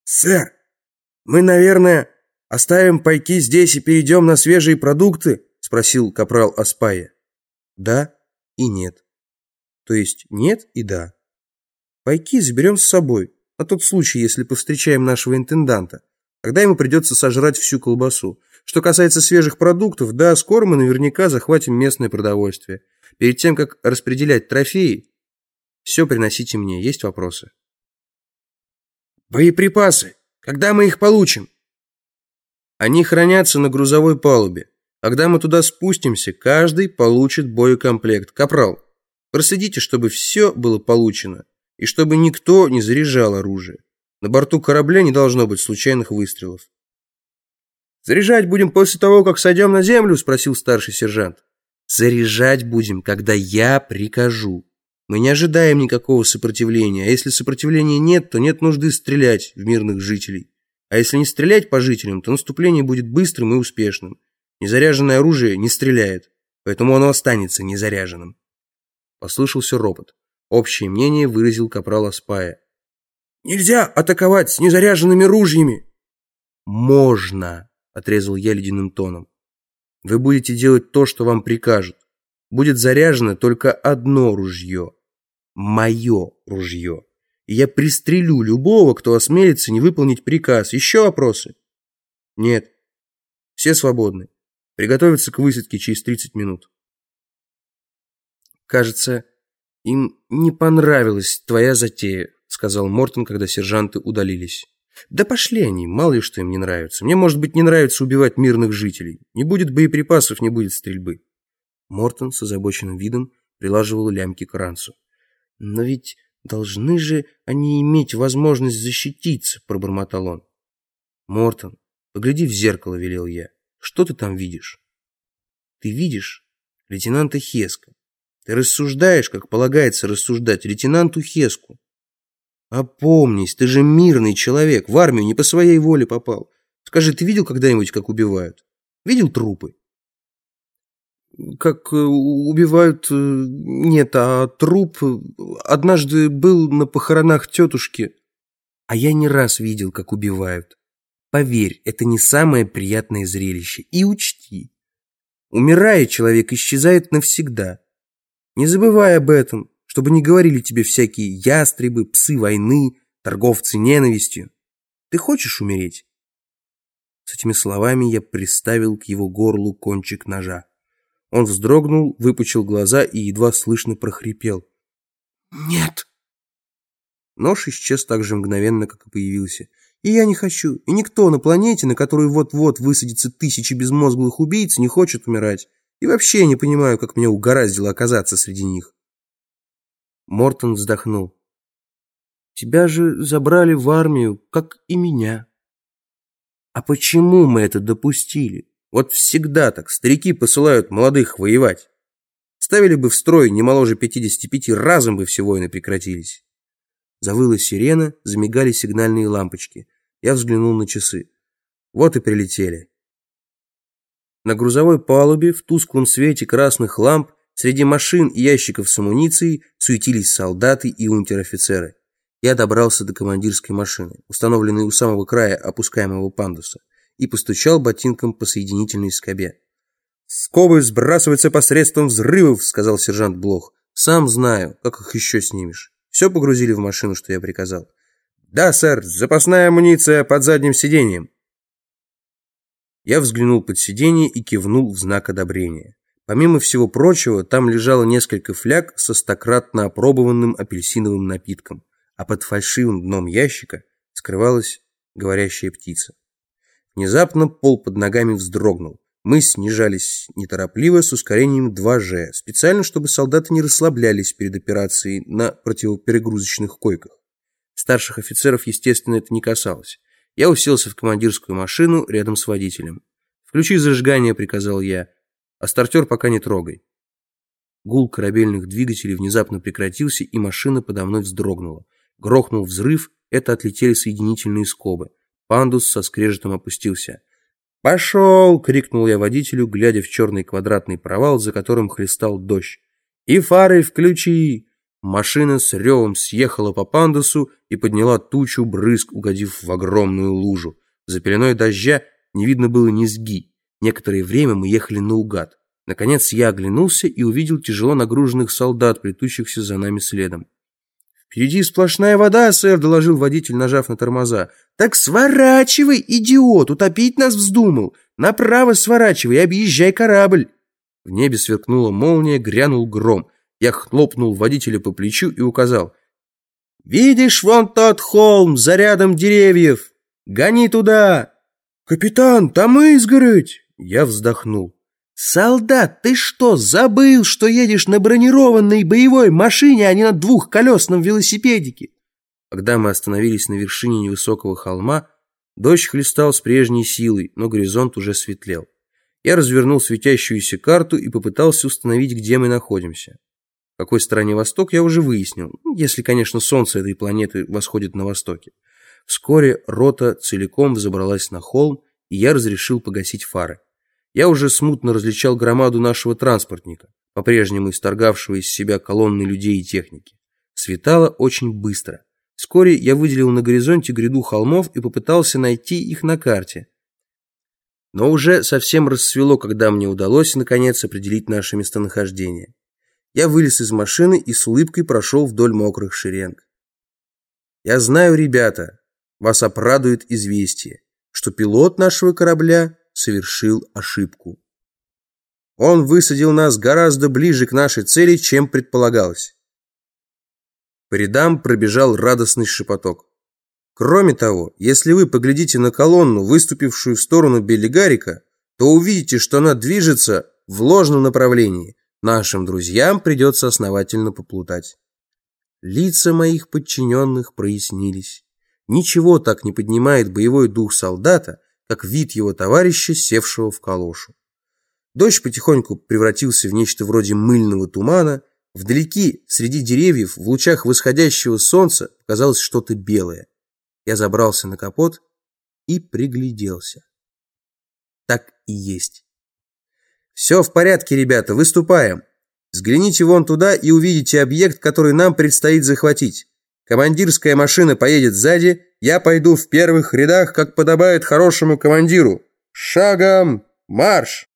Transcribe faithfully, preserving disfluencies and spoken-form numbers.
Сэр, мы, наверное, оставим пайки здесь и перейдем на свежие продукты? Спросил капрал Аспайя. Да и нет. То есть нет и да. Пайки заберем с собой, на тот случай, если повстречаем нашего интенданта. Тогда ему придется сожрать всю колбасу. Что касается свежих продуктов, да, скоро мы наверняка захватим местное продовольствие. Перед тем, как распределять трофеи, все приносите мне. Есть вопросы? Боеприпасы. Когда мы их получим? Они хранятся на грузовой палубе. Когда мы туда спустимся, каждый получит боекомплект. Капрал, проследите, чтобы все было получено, и чтобы никто не заряжал оружие. На борту корабля не должно быть случайных выстрелов. «Заряжать будем после того, как сойдем на землю?» – спросил старший сержант. «Заряжать будем, когда я прикажу. Мы не ожидаем никакого сопротивления, а если сопротивления нет, то нет нужды стрелять в мирных жителей. А если не стрелять по жителям, то наступление будет быстрым и успешным. Незаряженное оружие не стреляет, поэтому оно останется незаряженным». Послышался ропот. Общее мнение выразил капрал Аспайя. «Нельзя атаковать с незаряженными ружьями!» «Можно!» — отрезал я ледяным тоном. «Вы будете делать то, что вам прикажут. Будет заряжено только одно ружье. Мое ружье. И я пристрелю любого, кто осмелится не выполнить приказ. Еще вопросы?» «Нет. Все свободны. Приготовиться к высадке через тридцать минут». «Кажется, им не понравилась твоя затея», — сказал Мортон, когда сержанты удалились. «Да пошли они, мало ли что им не нравится. Мне, может быть, не нравится убивать мирных жителей. Не будет боеприпасов, не будет стрельбы». Мортон с озабоченным видом прилаживал лямки к ранцу. «Но ведь должны же они иметь возможность защититься», — пробормотал он. «Мортон, погляди в зеркало», — велел я. «Что ты там видишь?» «Ты видишь лейтенанта Хеска. Ты рассуждаешь, как полагается рассуждать лейтенанту Хеску. Опомнись, ты же мирный человек, в армию не по своей воле попал. Скажи, ты видел когда-нибудь, как убивают? Видел трупы?» «Как убивают? Нет, а труп однажды был на похоронах тетушки. А я не раз видел, как убивают. Поверь, это не самое приятное зрелище. И учти, умирая, человек исчезает навсегда. Не забывай об этом, чтобы не говорили тебе всякие ястребы, псы войны, торговцы ненавистью. Ты хочешь умереть?» С этими словами я приставил к его горлу кончик ножа. Он вздрогнул, выпучил глаза и едва слышно прохрипел: «Нет!» Нож исчез так же мгновенно, как и появился. И я не хочу, и никто на планете, на которой вот-вот высадится тысячи безмозглых убийц, не хочет умирать. И вообще я не понимаю, как меня угораздило оказаться среди них. Мортон вздохнул. «Тебя же забрали в армию, как и меня». «А почему мы это допустили? Вот всегда так, старики посылают молодых воевать. Ставили бы в строй не моложе пятидесяти пяти, разом бы все войны прекратились». Завыла сирена, замигали сигнальные лампочки. Я взглянул на часы. Вот и прилетели. На грузовой палубе, в тусклом свете красных ламп, среди машин и ящиков с амуницией суетились солдаты и унтер-офицеры. Я добрался до командирской машины, установленной у самого края опускаемого пандуса, и постучал ботинком по соединительной скобе. «Скобы сбрасываются посредством взрывов», — сказал сержант Блох. «Сам знаю, как их еще снимешь. Все погрузили в машину, что я приказал?» «Да, сэр, запасная амуниция под задним сиденьем». Я взглянул под сиденье и кивнул в знак одобрения. Помимо всего прочего, там лежало несколько фляг со стократно опробованным апельсиновым напитком, а под фальшивым дном ящика скрывалась говорящая птица. Внезапно пол под ногами вздрогнул. Мы снижались неторопливо с ускорением два же, специально, чтобы солдаты не расслаблялись перед операцией на противоперегрузочных койках. Старших офицеров, естественно, это не касалось. Я уселся в командирскую машину рядом с водителем. «Включи зажигание», — приказал я, — «а стартер пока не трогай». Гул корабельных двигателей внезапно прекратился, и машина подо мной вздрогнула. Грохнул взрыв, это отлетели соединительные скобы. Пандус со скрежетом опустился. «Пошел!» — крикнул я водителю, глядя в черный квадратный провал, за которым хлестал дождь. «И фары включи! Машина с ревом съехала по пандусу и подняла тучу брызг, угодив в огромную лужу. За пеленой дождя не видно было низги. Некоторое время мы ехали наугад. Наконец я оглянулся и увидел тяжело нагруженных солдат, плетущихся за нами следом. «Впереди сплошная вода, сэр», — доложил водитель, нажав на тормоза. «Так сворачивай, идиот, утопить нас вздумал. Направо сворачивай и объезжай корабль». В небе сверкнула молния, грянул гром. Я хлопнул водителя по плечу и указал. «Видишь вон тот холм за рядом деревьев? Гони туда!» «Капитан, там изгородь!» Я вздохнул. «Солдат, ты что, забыл, что едешь на бронированной боевой машине, а не на двухколесном велосипедике?» Когда мы остановились на вершине невысокого холма, дождь хлестал с прежней силой, но горизонт уже светлел. Я развернул светящуюся карту и попытался установить, где мы находимся. В какой стороне восток, я уже выяснил, если, конечно, солнце этой планеты восходит на востоке. Вскоре рота целиком взобралась на холм, и я разрешил погасить фары. Я уже смутно различал громаду нашего транспортника, по-прежнему исторгавшего из себя колонны людей и техники. Светало очень быстро. Вскоре я выделил на горизонте гряду холмов и попытался найти их на карте. Но уже совсем рассвело, когда мне удалось, наконец, определить наше местонахождение. Я вылез из машины и с улыбкой прошел вдоль мокрых шеренг. «Я знаю, ребята, вас обрадует известие, что пилот нашего корабля совершил ошибку. Он высадил нас гораздо ближе к нашей цели, чем предполагалось». По рядам пробежал радостный шепоток. Кроме того, если вы поглядите на колонну, выступившую в сторону Беллигарика, то увидите, что она движется в ложном направлении. Нашим друзьям придется основательно поплутать. Лица моих подчиненных прояснились. Ничего так не поднимает боевой дух солдата, как вид его товарища, севшего в калошу. Дождь потихоньку превратился в нечто вроде мыльного тумана. Вдалеке, среди деревьев, в лучах восходящего солнца, показалось что-то белое. Я забрался на капот и пригляделся. Так и есть. «Все в порядке, ребята, выступаем. Взгляните вон туда и увидите объект, который нам предстоит захватить. Командирская машина поедет сзади, я пойду в первых рядах, как подобает хорошему командиру. Шагом марш!»